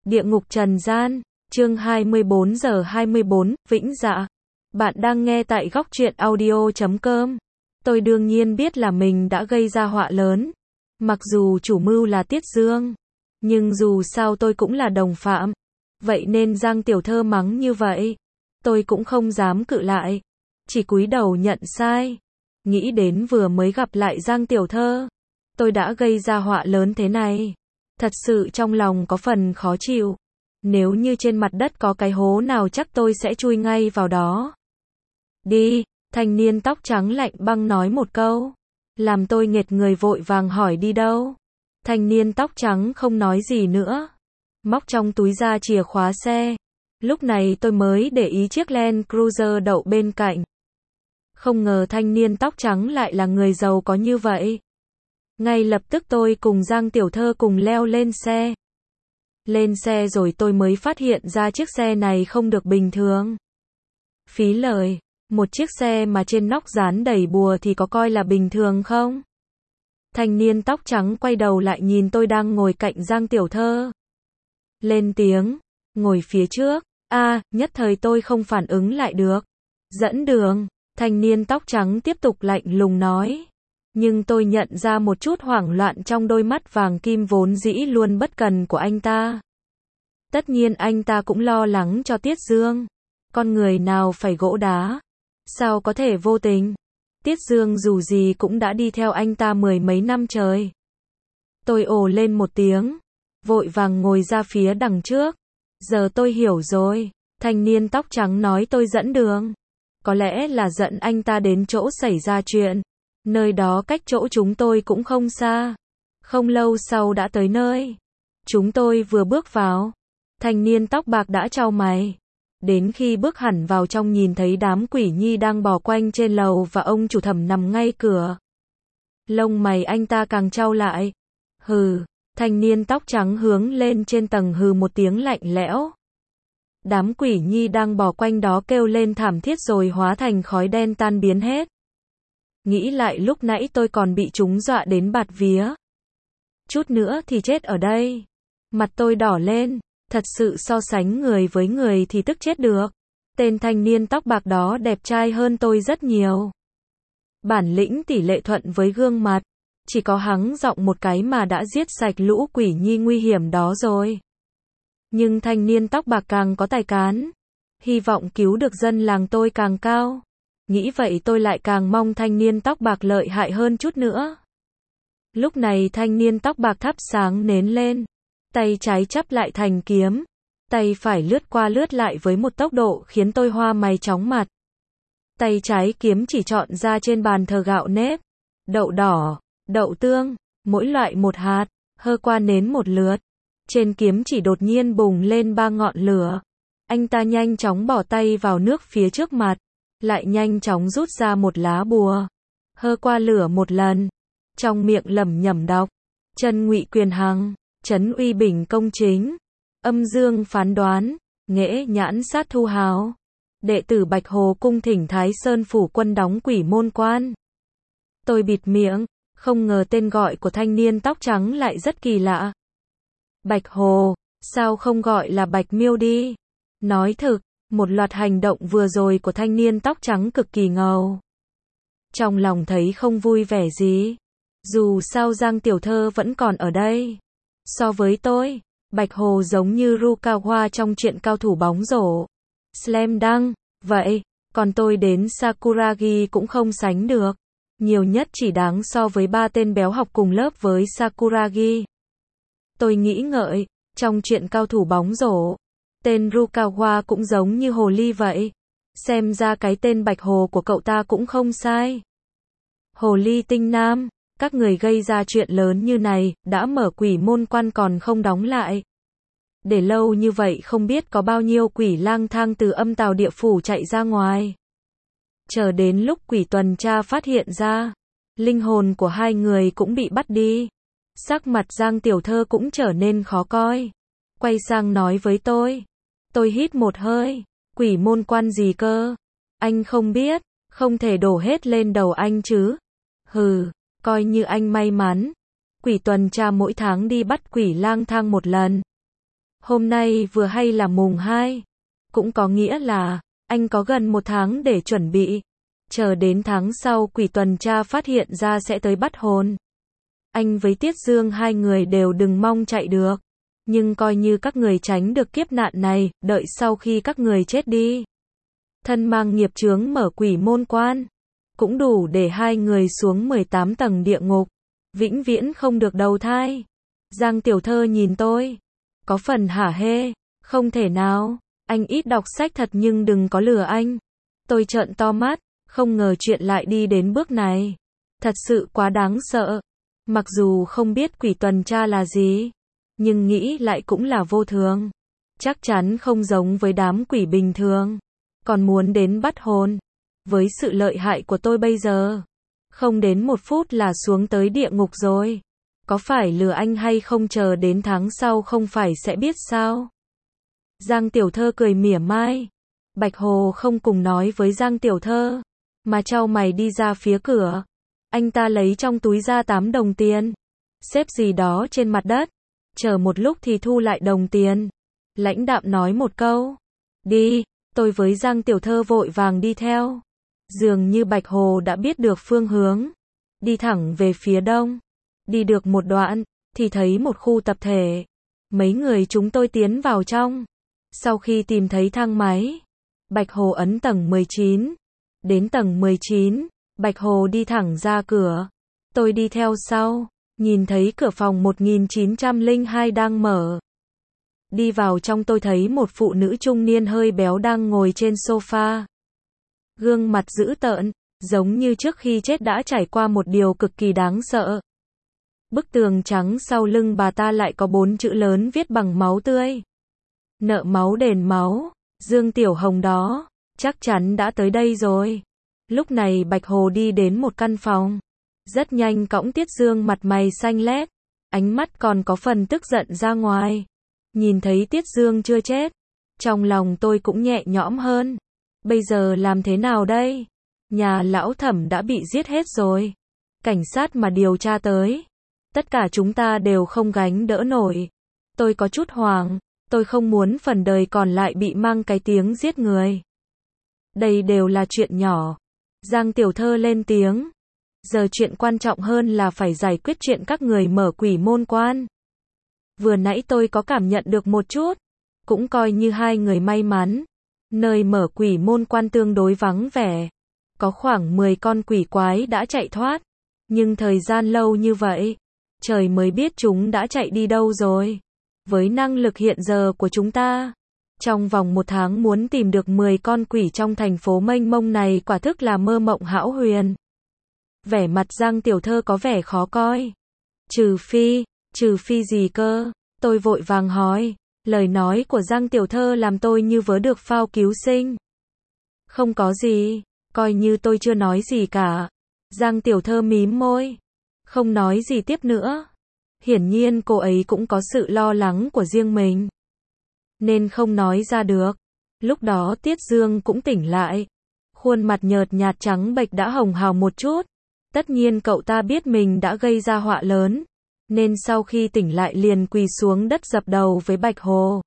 Địa ngục trần gian, chương 24 giờ 24, Vĩnh Dạ. Bạn đang nghe tại góc truyện audio.com. Tôi đương nhiên biết là mình đã gây ra họa lớn. Mặc dù chủ mưu là Tiết Dương, nhưng dù sao tôi cũng là đồng phạm. Vậy nên Giang Tiểu Thơ mắng như vậy, tôi cũng không dám cự lại, chỉ cúi đầu nhận sai. Nghĩ đến vừa mới gặp lại Giang Tiểu Thơ, tôi đã gây ra họa lớn thế này. Thật sự trong lòng có phần khó chịu. Nếu như trên mặt đất có cái hố nào chắc tôi sẽ chui ngay vào đó. Đi, thanh niên tóc trắng lạnh băng nói một câu, làm tôi nghẹt người vội vàng hỏi đi đâu. Thanh niên tóc trắng không nói gì nữa, móc trong túi ra chìa khóa xe. Lúc này tôi mới để ý chiếc Land Cruiser đậu bên cạnh. Không ngờ thanh niên tóc trắng lại là người giàu có như vậy. Ngay lập tức tôi cùng Giang Tiểu Thơ cùng leo lên xe. Lên xe rồi tôi mới phát hiện ra chiếc xe này không được bình thường. Phí lời, một chiếc xe mà trên nóc dán đầy bùa thì có coi là bình thường không? Thanh niên tóc trắng quay đầu lại nhìn tôi đang ngồi cạnh Giang Tiểu Thơ. Lên tiếng, ngồi phía trước. Nhất thời tôi không phản ứng lại được. Dẫn đường, thanh niên tóc trắng tiếp tục lạnh lùng nói. Nhưng tôi nhận ra một chút hoảng loạn trong đôi mắt vàng kim vốn dĩ luôn bất cần của anh ta. Tất nhiên anh ta cũng lo lắng cho Tiết Dương. Con người nào phải gỗ đá, sao có thể vô tình? Tiết Dương dù gì cũng đã đi theo anh ta mười mấy năm trời. Tôi ồ lên một tiếng, vội vàng ngồi ra phía đằng trước. Giờ tôi hiểu rồi, thanh niên tóc trắng nói tôi dẫn đường. Có lẽ là giận anh ta đến chỗ xảy ra chuyện. Nơi đó cách chỗ chúng tôi cũng không xa. Không lâu sau đã tới nơi. Chúng tôi vừa bước vào, thanh niên tóc bạc đã chau mày. Đến khi bước hẳn vào trong nhìn thấy đám quỷ nhi đang bò quanh trên lầu và ông chủ thẩm nằm ngay cửa. Lông mày anh ta càng chau lại. Hừ, thanh niên tóc trắng hướng lên trên tầng hừ một tiếng lạnh lẽo. Đám quỷ nhi đang bò quanh đó kêu lên thảm thiết rồi hóa thành khói đen tan biến hết. Nghĩ lại lúc nãy tôi còn bị chúng dọa đến bạt vía. Chút nữa thì chết ở đây. Mặt tôi đỏ lên, thật sự so sánh người với người thì tức chết được. Tên thanh niên tóc bạc đó đẹp trai hơn tôi rất nhiều. Bản lĩnh tỷ lệ thuận với gương mặt, chỉ có hắng giọng một cái mà đã giết sạch lũ quỷ nhi nguy hiểm đó rồi. Nhưng thanh niên tóc bạc càng có tài cán, hy vọng cứu được dân làng tôi càng cao. Nghĩ vậy tôi lại càng mong thanh niên tóc bạc lợi hại hơn chút nữa. Lúc này thanh niên tóc bạc thắp sáng nến lên, tay trái chắp lại thành kiếm, tay phải lướt qua lướt lại với một tốc độ khiến tôi hoa mày chóng mặt. Tay trái kiếm chỉ chọn ra trên bàn thờ gạo nếp, đậu đỏ, đậu tương, mỗi loại một hạt, hơ qua nến một lượt. Trên kiếm chỉ đột nhiên bùng lên 3 ngọn lửa. Anh ta nhanh chóng bỏ tay vào nước phía trước mặt, lại nhanh chóng rút ra một lá bùa, hơ qua lửa một lần, trong miệng lẩm nhẩm đọc: Chân Ngụy Quyền Hằng, trấn uy bình công chính, âm dương phán đoán, nghệ nhãn sát thu hào. Đệ tử Bạch Hồ cung thỉnh Thái Sơn phủ quân đóng Quỷ Môn Quan. Tôi bịt miệng, không ngờ tên gọi của thanh niên tóc trắng lại rất kỳ lạ. Bạch Hồ, sao không gọi là Bạch Miêu đi? Nói thực, một loạt hành động vừa rồi của thanh niên tóc trắng cực kỳ ngầu. Trong lòng thấy không vui vẻ gì. Dù sao Giang Tiểu Thơ vẫn còn ở đây. So với tôi, Bạch Hồ giống như Rukawa trong truyện cao thủ bóng rổ. Slam Dunk, vậy, còn tôi đến Sakuragi cũng không sánh được. Nhiều nhất chỉ đáng so với 3 tên béo học cùng lớp với Sakuragi. Tôi nghĩ ngợi, trong truyện cao thủ bóng rổ, tên Rukawa cũng giống như hồ ly vậy. Xem ra cái tên Bạch Hồ của cậu ta cũng không sai. Hồ ly tinh nam, các người gây ra chuyện lớn như này, đã mở Quỷ Môn Quan còn không đóng lại. Để lâu như vậy không biết có bao nhiêu quỷ lang thang từ âm tào địa phủ chạy ra ngoài. Chờ đến lúc quỷ tuần tra phát hiện ra, linh hồn của hai người cũng bị bắt đi. Sắc mặt Giang Tiểu Thơ cũng trở nên khó coi. Quay sang nói với tôi. Tôi hít một hơi. Quỷ môn quan gì cơ? Anh không biết, không thể đổ hết lên đầu anh chứ. Hừ, coi như anh may mắn. Quỷ tuần tra mỗi tháng đi bắt quỷ lang thang một lần. Hôm nay vừa hay là mùng 2, cũng có nghĩa là anh có gần 1 tháng để chuẩn bị. Chờ đến tháng sau quỷ tuần tra phát hiện ra sẽ tới bắt hồn. Anh với Tiết Dương hai người đều đừng mong chạy được. Nhưng coi như các người tránh được kiếp nạn này, đợi sau khi các người chết đi. Thân mang nghiệp chướng mở quỷ môn quan. Cũng đủ để hai người xuống 18 tầng địa ngục. Vĩnh viễn không được đầu thai. Giang Tiểu Thơ nhìn tôi. Có phần hả hê. Không thể nào. Anh ít đọc sách thật nhưng đừng có lừa anh. Tôi trợn to mắt. Không ngờ chuyện lại đi đến bước này. Thật sự quá đáng sợ. Mặc dù không biết quỷ tuần tra là gì, nhưng nghĩ lại cũng là vô thường. Chắc chắn không giống với đám quỷ bình thường. Còn muốn đến bắt hồn. Với sự lợi hại của tôi bây giờ, không đến 1 phút là xuống tới địa ngục rồi. Có phải lừa anh hay không, chờ đến tháng sau không phải sẽ biết sao? Giang Tiểu Thơ cười mỉa mai. Bạch Hồ không cùng nói với Giang Tiểu Thơ, mà chau mày đi ra phía cửa. Anh ta lấy trong túi ra 8 đồng tiền, xếp gì đó trên mặt đất, chờ một lúc thì thu lại đồng tiền. Lãnh đạm nói một câu, đi. Tôi với Giang Tiểu Thơ vội vàng đi theo. Dường như Bạch Hồ đã biết được phương hướng, đi thẳng về phía đông. Đi được một đoạn, thì thấy một khu tập thể. Mấy người chúng tôi tiến vào trong. Sau khi tìm thấy thang máy, Bạch Hồ ấn tầng 19. Đến tầng 19, Bạch Hồ đi thẳng ra cửa. Tôi đi theo sau, nhìn thấy cửa phòng 1902 đang mở. Đi vào trong tôi thấy một phụ nữ trung niên hơi béo đang ngồi trên sofa. Gương mặt dữ tợn, giống như trước khi chết đã trải qua một điều cực kỳ đáng sợ. Bức tường trắng sau lưng bà ta lại có 4 chữ lớn viết bằng máu tươi. Nợ máu đền máu, Dương Tiểu Hồng đó, chắc chắn đã tới đây rồi. Lúc này Bạch Hồ đi đến một căn phòng. Rất nhanh cõng Tiết Dương mặt mày xanh lét, ánh mắt còn có phần tức giận ra ngoài. Nhìn thấy Tiết Dương chưa chết, trong lòng tôi cũng nhẹ nhõm hơn. Bây giờ làm thế nào đây? Nhà lão Thẩm đã bị giết hết rồi. Cảnh sát mà điều tra tới, tất cả chúng ta đều không gánh đỡ nổi. Tôi có chút hoảng, tôi không muốn phần đời còn lại bị mang cái tiếng giết người. Đây đều là chuyện nhỏ. Giang Tiểu Thơ lên tiếng. Giờ chuyện quan trọng hơn là phải giải quyết chuyện các người mở quỷ môn quan. Vừa nãy tôi có cảm nhận được một chút, cũng coi như hai người may mắn. Nơi mở quỷ môn quan tương đối vắng vẻ. Có khoảng 10 con quỷ quái đã chạy thoát. Nhưng thời gian lâu như vậy, trời mới biết chúng đã chạy đi đâu rồi. Với năng lực hiện giờ của chúng ta, trong vòng 1 tháng muốn tìm được 10 con quỷ trong thành phố mênh mông này quả thức là mơ mộng hão huyền. Vẻ mặt Giang Tiểu Thơ có vẻ khó coi. Trừ phi gì cơ? Tôi vội vàng hỏi. Lời nói của Giang Tiểu Thơ làm tôi như vớ được phao cứu sinh. Không có gì, coi như tôi chưa nói gì cả. Giang Tiểu Thơ mím môi, không nói gì tiếp nữa. Hiển nhiên cô ấy cũng có sự lo lắng của riêng mình, nên không nói ra được. Lúc đó Tiết Dương cũng tỉnh lại. Khuôn mặt nhợt nhạt trắng bệch đã hồng hào một chút. Tất nhiên cậu ta biết mình đã gây ra họa lớn, nên sau khi tỉnh lại liền quỳ xuống đất dập đầu với Bạch Hồ.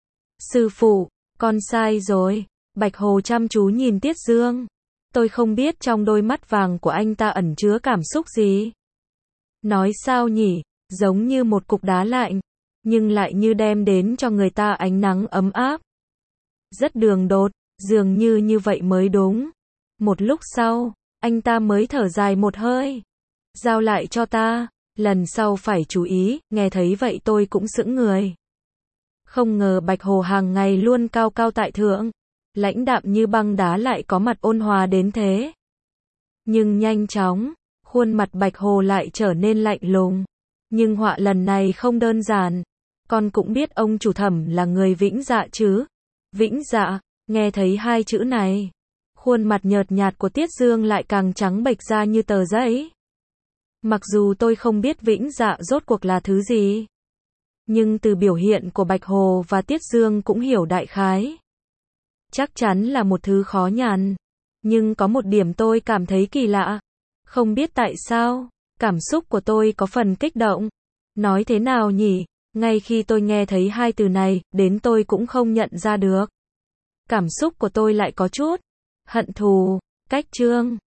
Sư phụ, con sai rồi. Bạch Hồ chăm chú nhìn Tiết Dương. Tôi không biết trong đôi mắt vàng của anh ta ẩn chứa cảm xúc gì. Nói sao nhỉ, giống như một cục đá lạnh, nhưng lại như đem đến cho người ta ánh nắng ấm áp. Rất đường đột, dường như vậy mới đúng. Một lúc sau, anh ta mới thở dài một hơi. Giao lại cho ta, lần sau phải chú ý. Nghe thấy vậy tôi cũng sững người. Không ngờ Bạch Hồ hàng ngày luôn cao cao tại thượng, lãnh đạm như băng đá lại có mặt ôn hòa đến thế. Nhưng nhanh chóng, khuôn mặt Bạch Hồ lại trở nên lạnh lùng. Nhưng họa lần này không đơn giản. Con cũng biết ông chủ Thẩm là người Vĩnh Dạ chứ? Vĩnh Dạ, nghe thấy 2 chữ này, khuôn mặt nhợt nhạt của Tiết Dương lại càng trắng bệch ra như tờ giấy. Mặc dù tôi không biết Vĩnh Dạ rốt cuộc là thứ gì, nhưng từ biểu hiện của Bạch Hồ và Tiết Dương cũng hiểu đại khái. Chắc chắn là một thứ khó nhằn. Nhưng có một điểm tôi cảm thấy kỳ lạ. Không biết tại sao, cảm xúc của tôi có phần kích động. Nói thế nào nhỉ? Ngay khi tôi nghe thấy hai từ này, đến tôi cũng không nhận ra được. Cảm xúc của tôi lại có chút hận thù. Cách chương